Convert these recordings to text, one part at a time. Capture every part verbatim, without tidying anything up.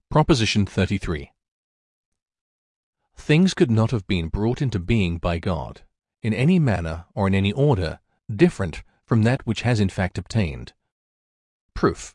Proposition thirty-three. Things could not have been brought into being by God, in any manner or in any order, different from that which has in fact obtained. Proof.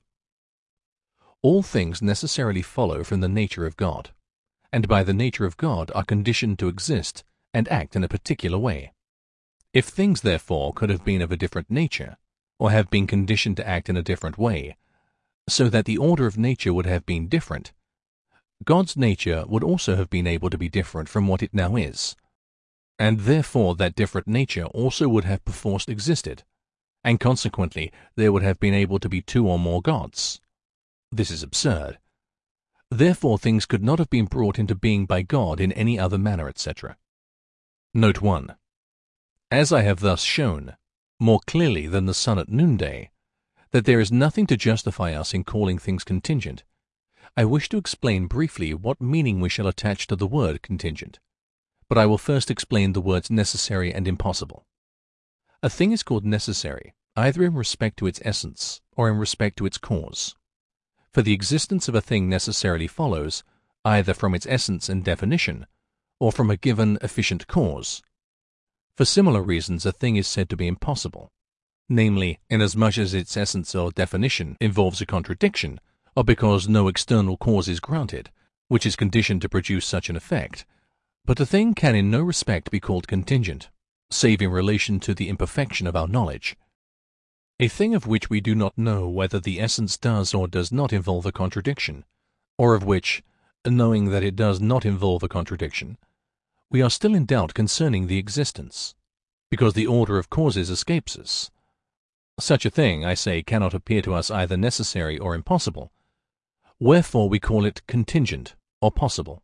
All things necessarily follow from the nature of God, and by the nature of God are conditioned to exist and act in a particular way. If things, therefore, could have been of a different nature, or have been conditioned to act in a different way, so that the order of nature would have been different, God's nature would also have been able to be different from what it now is, and therefore that different nature also would have perforce existed, and consequently there would have been able to be two or more gods. This is absurd. Therefore things could not have been brought into being by God in any other manner, et cetera. Note one. As I have thus shown, more clearly than the sun at noonday, that there is nothing to justify us in calling things contingent, I wish to explain briefly what meaning we shall attach to the word contingent, but I will first explain the words necessary and impossible. A thing is called necessary either in respect to its essence or in respect to its cause. For the existence of a thing necessarily follows either from its essence and definition or from a given efficient cause. For similar reasons a thing is said to be impossible, namely, inasmuch as its essence or definition involves a contradiction, or because no external cause is granted, which is conditioned to produce such an effect. But a thing can in no respect be called contingent, save in relation to the imperfection of our knowledge. A thing of which we do not know whether the essence does or does not involve a contradiction, or of which, knowing that it does not involve a contradiction, we are still in doubt concerning the existence, because the order of causes escapes us. Such a thing, I say, cannot appear to us either necessary or impossible, wherefore we call it contingent or possible.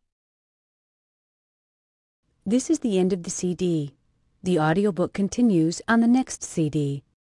This is the end of the C D. The audiobook continues on the next C D.